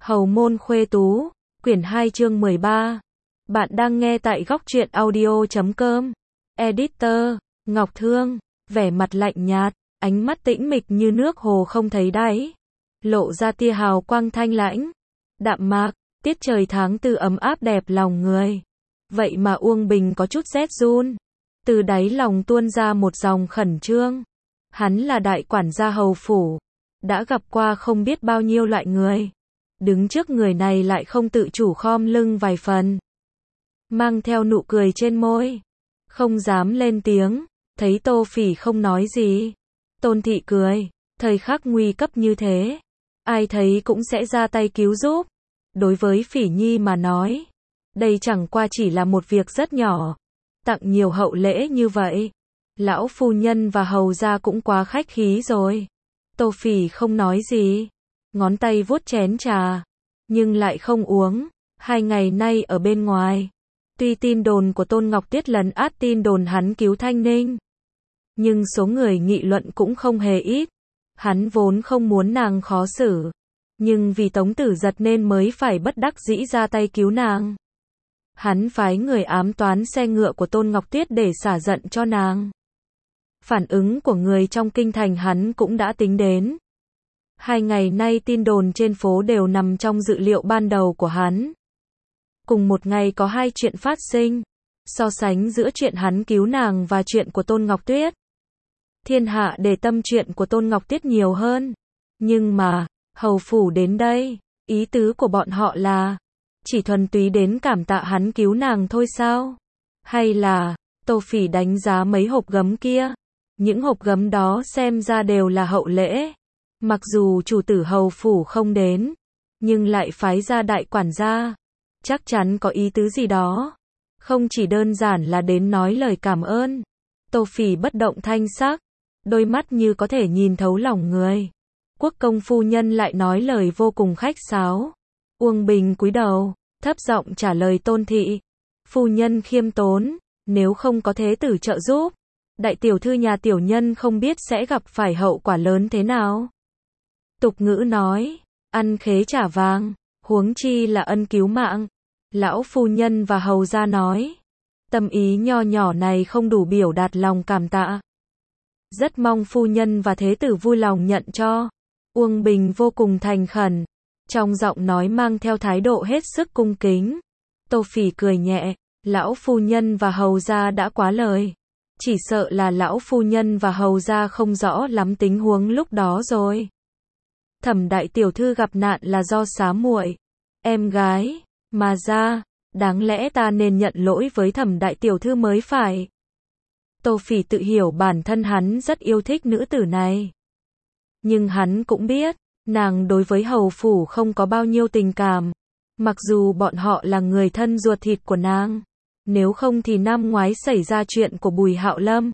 Hầu môn khuê tú, quyển 2 chương 13. Bạn đang nghe tại góc truyện audio.com. Editor, Ngọc Thương, vẻ mặt lạnh nhạt, ánh mắt tĩnh mịch như nước hồ không thấy đáy. Lộ ra tia hào quang thanh lãnh, đạm mạc, tiết trời tháng tư ấm áp đẹp lòng người. Vậy mà Uông Bình có chút rét run. Từ đáy lòng tuôn ra một dòng khẩn trương. Hắn là đại quản gia hầu phủ. Đã gặp qua không biết bao nhiêu loại người. Đứng trước người này lại không tự chủ khom lưng vài phần. Mang theo nụ cười trên môi. Không dám lên tiếng. Thấy Tô Phỉ không nói gì. Tôn Thị cười. Thời khắc nguy cấp như thế. Ai thấy cũng sẽ ra tay cứu giúp. Đối với Phỉ Nhi mà nói. Đây chẳng qua chỉ là một việc rất nhỏ. Tặng nhiều hậu lễ như vậy. Lão phu nhân và hầu gia cũng quá khách khí rồi. Tô Phỉ không nói gì. Ngón tay vuốt chén trà. Nhưng lại không uống. 2 ngày nay ở bên ngoài. Tuy tin đồn của Tôn Ngọc Tiết lấn át tin đồn hắn cứu Thanh Ninh. Nhưng số người nghị luận cũng không hề ít. Hắn vốn không muốn nàng khó xử. Nhưng vì Tống Tử Giật nên mới phải bất đắc dĩ ra tay cứu nàng. Hắn phái người ám toán xe ngựa của Tôn Ngọc Tiết để xả giận cho nàng. Phản ứng của người trong kinh thành hắn cũng đã tính đến. 2 ngày nay tin đồn trên phố đều nằm trong dự liệu ban đầu của hắn. Cùng một ngày có 2 chuyện phát sinh. So sánh giữa chuyện hắn cứu nàng và chuyện của Tôn Ngọc Tuyết. Thiên hạ để tâm chuyện của Tôn Ngọc Tuyết nhiều hơn. Nhưng mà, hầu phủ đến đây, ý tứ của bọn họ là chỉ thuần túy đến cảm tạ hắn cứu nàng thôi sao? Hay là, Tô Phỉ đánh giá mấy hộp gấm kia. Những hộp gấm đó xem ra đều là hậu lễ. Mặc dù chủ tử hầu phủ không đến, nhưng lại phái ra đại quản gia. Chắc chắn có ý tứ gì đó. Không chỉ đơn giản là đến nói lời cảm ơn. Tô Phỉ bất động thanh sắc. Đôi mắt như có thể nhìn thấu lòng người. Quốc công phu nhân lại nói lời vô cùng khách sáo. Uông Bình cúi đầu, thấp giọng trả lời Tôn Thị. Phu nhân khiêm tốn, nếu không có thế tử trợ giúp. Đại tiểu thư nhà tiểu nhân không biết sẽ gặp phải hậu quả lớn thế nào. Tục ngữ nói, ăn khế trả vàng, huống chi là ân cứu mạng. Lão phu nhân và hầu gia nói, tâm ý nho nhỏ này không đủ biểu đạt lòng cảm tạ. Rất mong phu nhân và thế tử vui lòng nhận cho. Uông Bình vô cùng thành khẩn, trong giọng nói mang theo thái độ hết sức cung kính. Tô Phỉ cười nhẹ, lão phu nhân và hầu gia đã quá lời. Chỉ sợ là lão phu nhân và hầu gia không rõ lắm tình huống lúc đó rồi. Thẩm đại tiểu thư gặp nạn là do xá muội, em gái, mà ra, đáng lẽ ta nên nhận lỗi với Thẩm đại tiểu thư mới phải. Tô Phỉ tự hiểu bản thân hắn rất yêu thích nữ tử này. Nhưng hắn cũng biết, nàng đối với hầu phủ không có bao nhiêu tình cảm. Mặc dù bọn họ là người thân ruột thịt của nàng. Nếu không thì năm ngoái xảy ra chuyện của Bùi Hạo Lâm.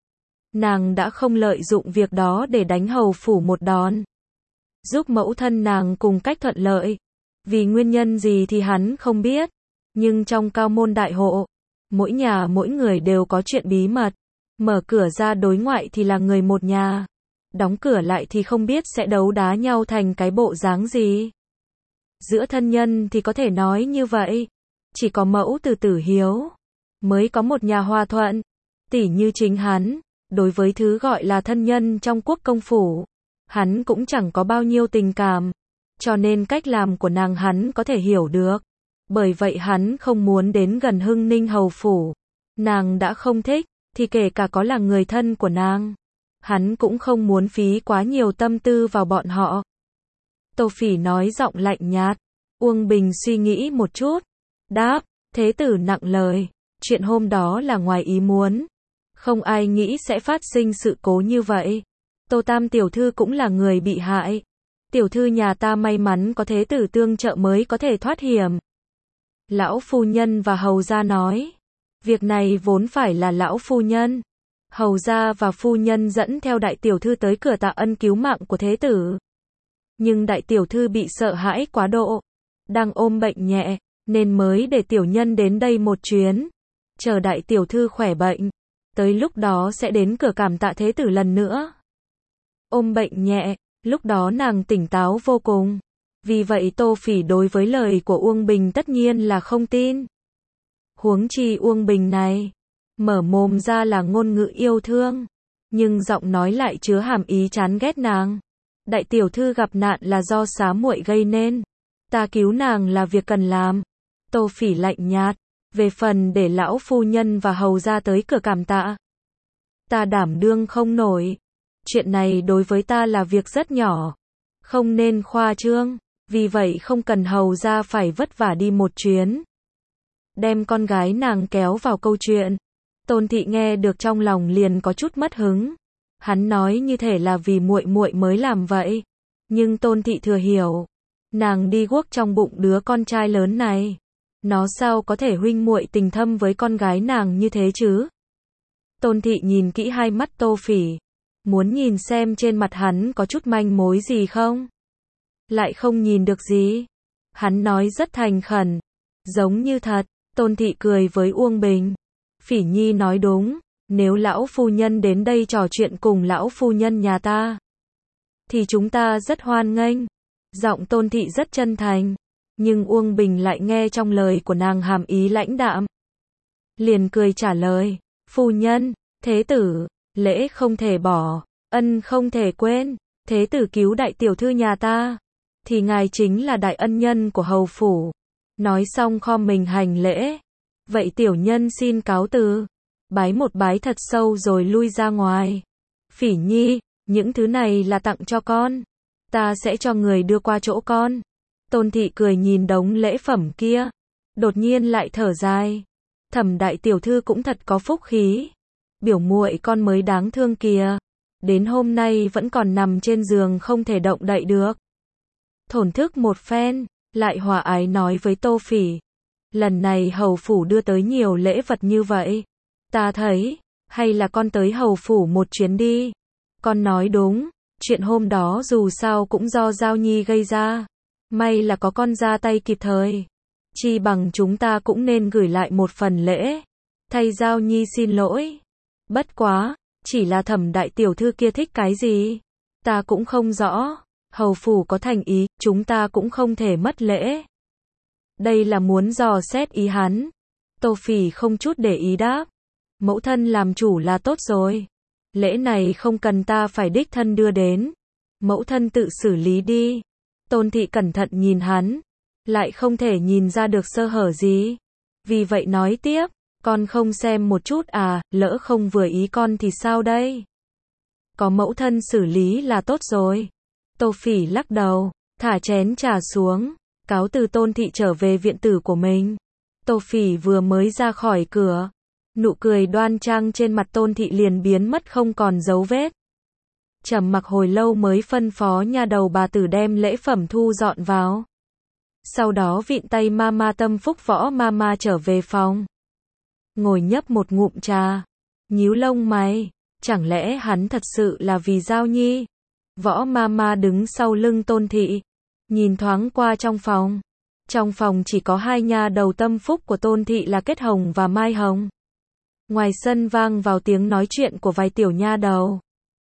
Nàng đã không lợi dụng việc đó để đánh hầu phủ một đòn. Giúp mẫu thân nàng cùng cách thuận lợi. Vì nguyên nhân gì thì hắn không biết. Nhưng trong cao môn đại hộ, mỗi nhà mỗi người đều có chuyện bí mật. Mở cửa ra đối ngoại thì là người một nhà. Đóng cửa lại thì không biết sẽ đấu đá nhau thành cái bộ dáng gì. Giữa thân nhân thì có thể nói như vậy. Chỉ có mẫu từ Tử Hiếu mới có một nhà hòa thuận. Tỉ như chính hắn, đối với thứ gọi là thân nhân trong quốc công phủ, hắn cũng chẳng có bao nhiêu tình cảm. Cho nên cách làm của nàng hắn có thể hiểu được. Bởi vậy hắn không muốn đến gần Hưng Ninh hầu phủ. Nàng đã không thích, thì kể cả có là người thân của nàng, hắn cũng không muốn phí quá nhiều tâm tư vào bọn họ. Tô Phỉ nói giọng lạnh nhạt. Uông Bình suy nghĩ một chút. Đáp, thế tử nặng lời. Chuyện hôm đó là ngoài ý muốn. Không ai nghĩ sẽ phát sinh sự cố như vậy. Tô Tam tiểu thư cũng là người bị hại. Tiểu thư nhà ta may mắn có thế tử tương trợ mới có thể thoát hiểm. Lão phu nhân và hầu gia nói. Việc này vốn phải là lão phu nhân, hầu gia và phu nhân dẫn theo đại tiểu thư tới cửa tạ ân cứu mạng của thế tử. Nhưng đại tiểu thư bị sợ hãi quá độ. Đang ôm bệnh nhẹ, nên mới để tiểu nhân đến đây một chuyến. Chờ đại tiểu thư khỏe bệnh. Tới lúc đó sẽ đến cửa cảm tạ thế tử lần nữa. Ôm bệnh nhẹ, lúc đó nàng tỉnh táo vô cùng. Vì vậy Tô Phỉ đối với lời của Uông Bình tất nhiên là không tin. Huống chi Uông Bình này, mở mồm ra là ngôn ngữ yêu thương, nhưng giọng nói lại chứa hàm ý chán ghét nàng. Đại tiểu thư gặp nạn là do xá muội gây nên. Ta cứu nàng là việc cần làm. Tô Phỉ lạnh nhạt. Về phần để lão phu nhân và hầu ra tới cửa cảm tạ, ta đảm đương không nổi. Chuyện này đối với ta là việc rất nhỏ, không nên khoa trương, vì vậy không cần hầu ra phải vất vả đi một chuyến. Đem con gái nàng kéo vào câu chuyện. Tôn thị nghe được trong lòng liền có chút mất hứng. Hắn nói như thể là vì muội muội mới làm vậy, nhưng Tôn thị thừa hiểu, nàng đi guốc trong bụng đứa con trai lớn này, nó sao có thể huynh muội tình thâm với con gái nàng như thế chứ? Tôn thị nhìn kỹ hai mắt Tô Phỉ, muốn nhìn xem trên mặt hắn có chút manh mối gì không. Lại không nhìn được gì. Hắn nói rất thành khẩn, giống như thật. Tôn thị cười với Uông Bình. Phỉ Nhi nói đúng, nếu lão phu nhân đến đây trò chuyện cùng lão phu nhân nhà ta, thì chúng ta rất hoan nghênh. Giọng Tôn thị rất chân thành, nhưng Uông Bình lại nghe trong lời của nàng hàm ý lãnh đạm. Liền cười trả lời, phu nhân, thế tử, lễ không thể bỏ, ân không thể quên, thế tử cứu đại tiểu thư nhà ta, thì ngài chính là đại ân nhân của hầu phủ. Nói xong khom mình hành lễ. Vậy tiểu nhân xin cáo từ. Bái một bái thật sâu rồi lui ra ngoài. Phỉ Nhi, những thứ này là tặng cho con. Ta sẽ cho người đưa qua chỗ con. Tôn thị cười nhìn đống lễ phẩm kia, đột nhiên lại thở dài. Thẩm đại tiểu thư cũng thật có phúc khí. Biểu muội con mới đáng thương kìa. Đến hôm nay vẫn còn nằm trên giường không thể động đậy được. Thổn thức một phen, lại hòa ái nói với Tô Phỉ. Lần này hầu phủ đưa tới nhiều lễ vật như vậy. Ta thấy, hay là con tới hầu phủ một chuyến đi. Con nói đúng, chuyện hôm đó dù sao cũng do Giao Nhi gây ra. May là có con ra tay kịp thời. Chi bằng chúng ta cũng nên gửi lại một phần lễ. Thay Giao Nhi xin lỗi. Bất quá, chỉ là Thẩm đại tiểu thư kia thích cái gì? Ta cũng không rõ. Hầu phủ có thành ý, chúng ta cũng không thể mất lễ. Đây là muốn dò xét ý hắn. Tô Phỉ không chút để ý đáp. Mẫu thân làm chủ là tốt rồi. Lễ này không cần ta phải đích thân đưa đến. Mẫu thân tự xử lý đi. Tôn thị cẩn thận nhìn hắn, lại không thể nhìn ra được sơ hở gì. Vì vậy nói tiếp, con không xem một chút à, lỡ không vừa ý con thì sao đây? Có mẫu thân xử lý là tốt rồi. Tô Phỉ lắc đầu, thả chén trà xuống, cáo từ Tôn thị trở về viện tử của mình. Tô Phỉ vừa mới ra khỏi cửa, nụ cười đoan trang trên mặt Tôn thị liền biến mất không còn dấu vết. Trầm mặc hồi lâu mới phân phó nha đầu bà tử đem lễ phẩm thu dọn vào. Sau đó vịn tay mama tâm phúc võ mama trở về phòng. Ngồi nhấp một ngụm trà, nhíu lông mày, chẳng lẽ hắn thật sự là vì Giao Nhi? Võ mama đứng sau lưng Tôn thị, nhìn thoáng qua trong phòng. Trong phòng chỉ có hai nha đầu tâm phúc của Tôn thị là Kết Hồng và Mai Hồng. Ngoài sân vang vào tiếng nói chuyện của vài tiểu nha đầu.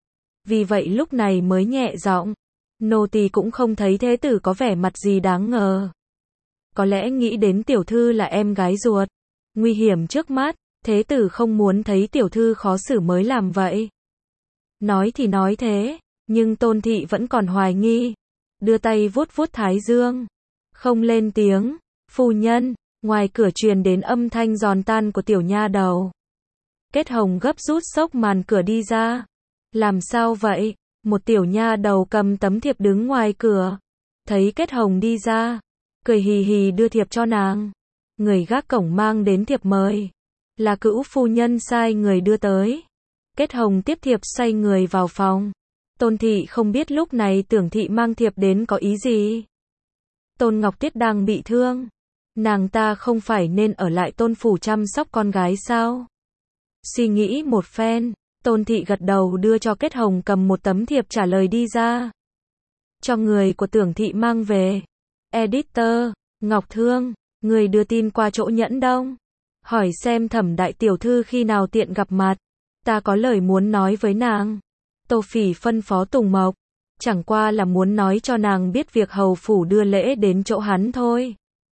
Vì vậy lúc này mới nhẹ giọng, nô tỳ cũng không thấy thế tử có vẻ mặt gì đáng ngờ. Có lẽ nghĩ đến tiểu thư là em gái ruột, nguy hiểm trước mắt, thế tử không muốn thấy tiểu thư khó xử mới làm vậy. Nói thì nói thế, nhưng Tôn thị vẫn còn hoài nghi, đưa tay vuốt vuốt thái dương, không lên tiếng. Phu nhân, ngoài cửa truyền đến âm thanh giòn tan của tiểu nha đầu. Kết Hồng gấp rút xốc màn cửa đi ra. Làm sao vậy? Một tiểu nha đầu cầm tấm thiệp đứng ngoài cửa. Thấy Kết Hồng đi ra, cười hì hì đưa thiệp cho nàng. Người gác cổng mang đến thiệp mời. Là cữu phu nhân sai người đưa tới. Kết Hồng tiếp thiệp xoay người vào phòng. Tôn thị không biết lúc này Tưởng thị mang thiệp đến có ý gì. Tôn Ngọc Tiết đang bị thương. Nàng ta không phải nên ở lại Tôn phủ chăm sóc con gái sao? Suy nghĩ một phen, Tôn thị gật đầu đưa cho Kết Hồng cầm một tấm thiệp trả lời đi ra. Cho người của Tưởng thị mang về. Editor, Ngọc Thương, người đưa tin qua chỗ Nhẫn Đông. Hỏi xem Thẩm đại tiểu thư khi nào tiện gặp mặt. Ta có lời muốn nói với nàng. Tô Phỉ phân phó Tùng Mộc. chẳng qua là muốn nói cho nàng biết việc hầu phủ đưa lễ đến chỗ hắn thôi.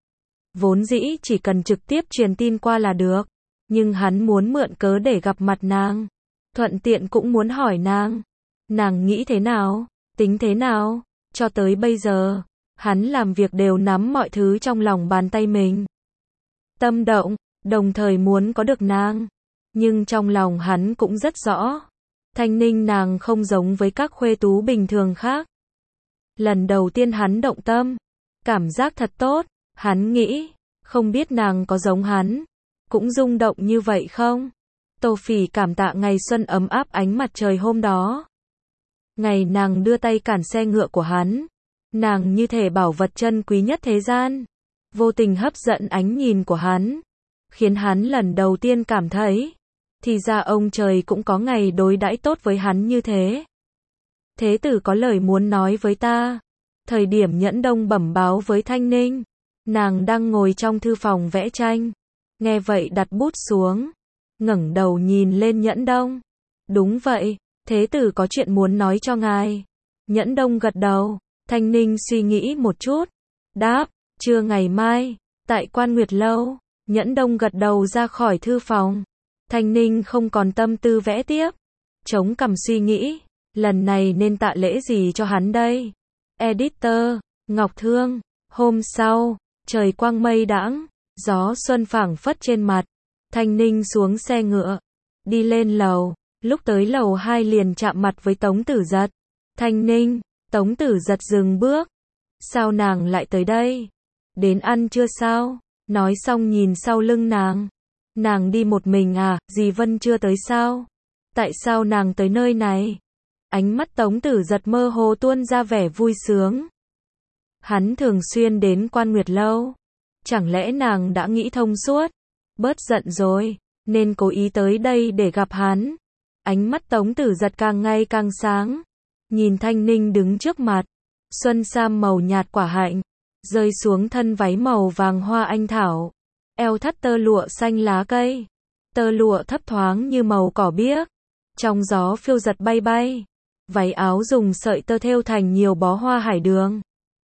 Vốn dĩ chỉ cần trực tiếp truyền tin qua là được, nhưng hắn muốn mượn cớ để gặp mặt nàng, thuận tiện cũng muốn hỏi nàng nghĩ thế nào, tính thế nào, cho tới bây giờ, hắn làm việc đều nắm mọi thứ trong lòng bàn tay mình. Tâm động, đồng thời muốn có được nàng, nhưng trong lòng hắn cũng rất rõ, Thanh Ninh nàng không giống với các khuê tú bình thường khác. Lần đầu tiên hắn động tâm, cảm giác thật tốt, hắn nghĩ, không biết nàng có giống hắn, cũng rung động như vậy không? Tô Phỉ cảm tạ ngày xuân ấm áp ánh mặt trời hôm đó. Ngày nàng đưa tay cản xe ngựa của hắn, nàng như thể bảo vật chân quý nhất thế gian, vô tình hấp dẫn ánh nhìn của hắn, khiến hắn lần đầu tiên cảm thấy, thì ra ông trời cũng có ngày đối đãi tốt với hắn như thế. Thế tử có lời muốn nói với ta. Thời điểm Nhẫn Đông bẩm báo với Thanh Ninh, nàng đang ngồi trong thư phòng vẽ tranh, nghe vậy đặt bút xuống, ngẩng đầu nhìn lên Nhẫn Đông. Đúng vậy, thế tử có chuyện muốn nói cho ngài. Nhẫn Đông gật đầu, Thanh Ninh suy nghĩ một chút, đáp, trưa ngày mai, tại Quan Nguyệt Lâu. Nhẫn Đông gật đầu ra khỏi thư phòng. Thanh Ninh không còn tâm tư vẽ tiếp, chống cằm suy nghĩ, lần này nên tạ lễ gì cho hắn đây? Editor, Ngọc Thương. Hôm sau, trời quang mây đãng, gió xuân phảng phất trên mặt. Thanh Ninh xuống xe ngựa, đi lên lầu, lúc tới lầu 2 liền chạm mặt với Tống Tử Giật. Thanh Ninh, Tống Tử Giật dừng bước. Sao nàng lại tới đây? Đến ăn trưa sao? Nói xong nhìn sau lưng nàng. Nàng đi một mình à, dì Vân chưa tới sao? Tại sao nàng tới nơi này? Ánh mắt Tống Tử Giật mơ hồ tuôn ra vẻ vui sướng. Hắn thường xuyên đến Quan Nguyệt Lâu. Chẳng lẽ nàng đã nghĩ thông suốt, bớt giận rồi, nên cố ý tới đây để gặp hắn? Ánh mắt Tống Tử Giật càng ngày càng sáng. Nhìn Thanh Ninh đứng trước mặt, xuân sam màu nhạt quả hạnh, rơi xuống thân váy màu vàng hoa anh thảo. Eo thắt tơ lụa xanh lá cây, tơ lụa thấp thoáng như màu cỏ biếc, trong gió phiêu giật bay bay. Váy áo dùng sợi tơ thêu thành nhiều bó hoa hải đường.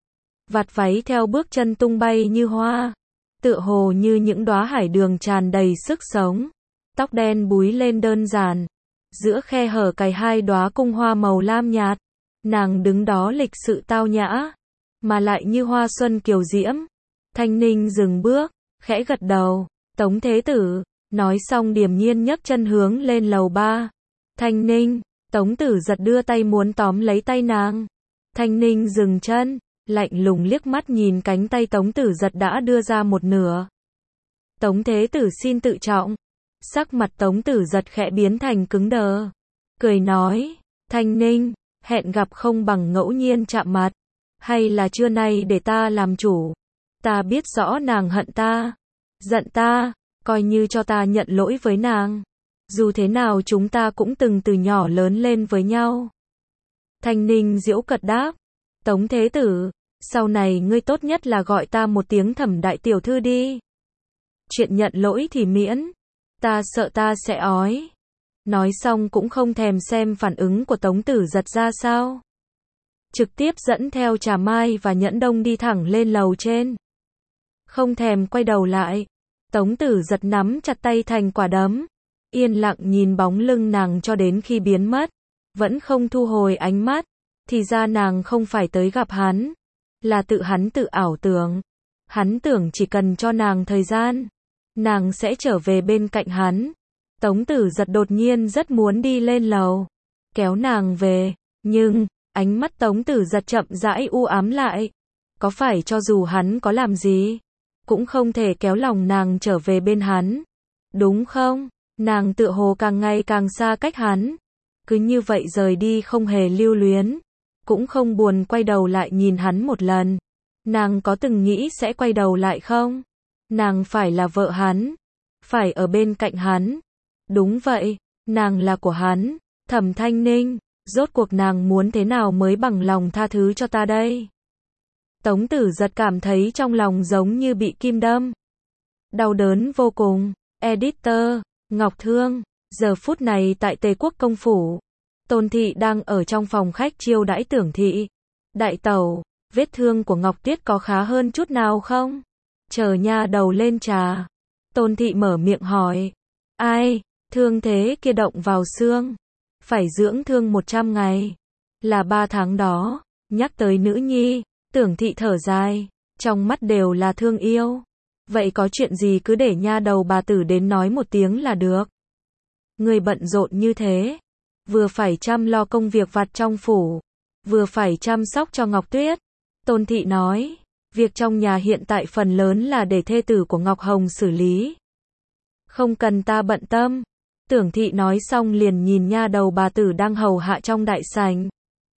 Vạt váy theo bước chân tung bay như hoa, tựa hồ như những đóa hải đường tràn đầy sức sống. Tóc đen búi lên đơn giản, giữa khe hở cài 2 đóa cung hoa màu lam nhạt. Nàng đứng đó lịch sự tao nhã, mà lại như hoa xuân kiều diễm. Thanh Ninh dừng bước, khẽ gật đầu. Tống thế tử, nói xong điềm nhiên nhấc chân hướng lên lầu 3. Thanh Ninh, Tống Tử Giật đưa tay muốn tóm lấy tay nàng. Thanh Ninh dừng chân, lạnh lùng liếc mắt nhìn cánh tay Tống Tử Giật đã đưa ra một nửa. Tống thế tử xin tự trọng. Sắc mặt Tống Tử Giật khẽ biến thành cứng đờ, cười nói, Thanh Ninh, hẹn gặp không bằng ngẫu nhiên chạm mặt, hay là trưa nay để ta làm chủ? Ta biết rõ nàng hận ta, giận ta, coi như cho ta nhận lỗi với nàng. Dù thế nào chúng ta cũng từng từ nhỏ lớn lên với nhau. Thanh Ninh giễu cợt đáp, Tống thế tử, sau này ngươi tốt nhất là gọi ta một tiếng Thẩm đại tiểu thư đi. Chuyện nhận lỗi thì miễn, ta sợ ta sẽ ói. Nói xong cũng không thèm xem phản ứng của Tống Tử Giật ra sao, trực tiếp dẫn theo Trà Mai và Nhẫn Đông đi thẳng lên lầu trên, không thèm quay đầu lại. Tống Tử Giật nắm chặt tay thành quả đấm, yên lặng nhìn bóng lưng nàng cho đến khi biến mất, vẫn không thu hồi ánh mắt. Thì ra nàng không phải tới gặp hắn, là hắn tự ảo tưởng. Hắn tưởng chỉ cần cho nàng thời gian, nàng sẽ trở về bên cạnh hắn. Tống Tử Giật đột nhiên rất muốn đi lên lầu, kéo nàng về, nhưng, ánh mắt Tống Tử Giật chậm rãi u ám lại. Có phải cho dù hắn có làm gì, cũng không thể kéo lòng nàng trở về bên hắn, đúng không? Nàng tựa hồ càng ngày càng xa cách hắn, cứ như vậy rời đi không hề lưu luyến, cũng không buồn quay đầu lại nhìn hắn một lần. Nàng có từng nghĩ sẽ quay đầu lại không? Nàng phải là vợ hắn, phải ở bên cạnh hắn. Đúng vậy, nàng là của hắn. Thẩm Thanh Ninh, rốt cuộc nàng muốn thế nào mới bằng lòng tha thứ cho ta đây? Tống Tử Giật cảm thấy trong lòng giống như bị kim đâm, đau đớn vô cùng. Editor, Ngọc Thương. Giờ phút này tại Tề Quốc công phủ, Tôn Thị đang ở trong phòng khách chiêu đãi Tưởng Thị. Đại tẩu, vết thương của Ngọc Tuyết có khá hơn chút nào không? Chờ nha đầu lên trà. Tôn Thị mở miệng hỏi. Ai, thương thế kia động vào xương. Phải dưỡng thương 100 ngày. Là 3 tháng đó. Nhắc tới nữ nhi, Tưởng Thị thở dài. Trong mắt đều là thương yêu. Vậy có chuyện gì cứ để nha đầu bà tử đến nói một tiếng là được. Người bận rộn như thế. Vừa phải chăm lo công việc vặt trong phủ. Vừa phải chăm sóc cho Ngọc Tuyết. Tôn Thị nói. Việc trong nhà hiện tại phần lớn là để thê tử của Ngọc Hồng xử lý. Không cần ta bận tâm. Tưởng Thị nói xong liền nhìn nha đầu bà tử đang hầu hạ trong đại sảnh.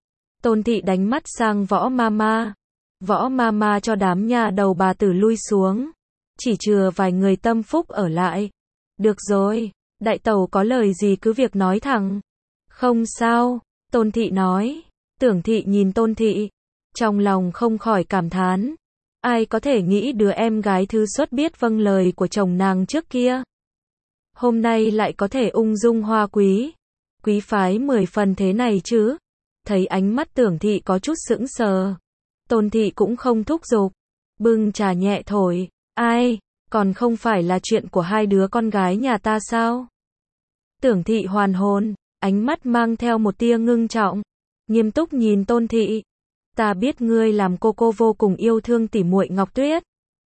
Tôn Thị đánh mắt sang Võ Mama. Võ Mama cho đám nha đầu bà tử lui xuống. Chỉ chừa vài người tâm phúc ở lại. Được rồi, đại tẩu có lời gì cứ việc nói thẳng. Không sao, Tôn Thị nói. Tưởng Thị nhìn Tôn Thị. Trong lòng không khỏi cảm thán. Ai có thể nghĩ đứa em gái thứ xuất biết vâng lời của chồng nàng trước kia. Hôm nay lại có thể ung dung hoa quý. Quý phái 10 phần thế này chứ. Thấy ánh mắt Tưởng Thị có chút sững sờ. Tôn Thị cũng không thúc giục. Bưng trà nhẹ thổi. Ai, còn không phải là chuyện của hai đứa con gái nhà ta sao? Tưởng Thị hoàn hồn, ánh mắt mang theo một tia ngưng trọng. Nghiêm túc nhìn Tôn Thị. Ta biết ngươi làm cô vô cùng yêu thương tỉ muội Ngọc Tuyết.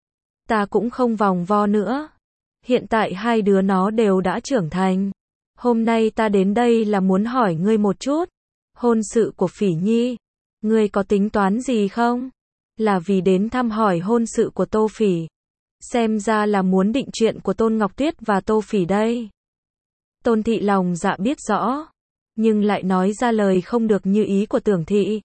Ta cũng không vòng vo nữa. Hiện tại hai đứa nó đều đã trưởng thành. Hôm nay ta đến đây là muốn hỏi ngươi một chút. Hôn sự của Phỉ Nhi, ngươi có tính toán gì không? Là vì đến thăm hỏi hôn sự của Tô Phỉ. Xem ra là muốn định chuyện của Tôn Ngọc Tuyết và Tô Phỉ đây. Tôn Thị lòng dạ biết rõ, nhưng lại nói ra lời không được như ý của Tưởng Thị.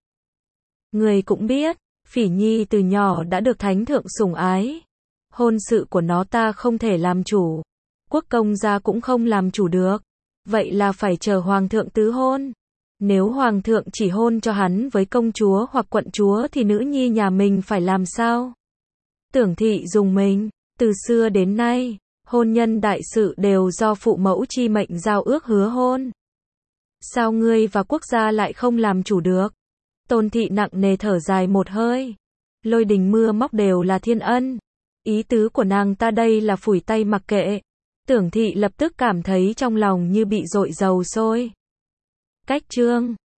Người cũng biết, Phỉ Nhi từ nhỏ đã được thánh thượng sủng ái. Hôn sự của nó ta không thể làm chủ. Quốc công gia cũng không làm chủ được. Vậy là phải chờ hoàng thượng tứ hôn. Nếu hoàng thượng chỉ hôn cho hắn với công chúa hoặc quận chúa thì nữ nhi nhà mình phải làm sao? Tưởng Thị dùng mình, từ xưa đến nay, hôn nhân đại sự đều do phụ mẫu chi mệnh giao ước hứa hôn. Sao ngươi và quốc gia lại không làm chủ được? Tôn Thị nặng nề thở dài một hơi. Lôi đình mưa móc đều là thiên ân. Ý tứ của nàng ta đây là phủi tay mặc kệ. Tưởng Thị lập tức cảm thấy trong lòng như bị dội dầu sôi. Cách chương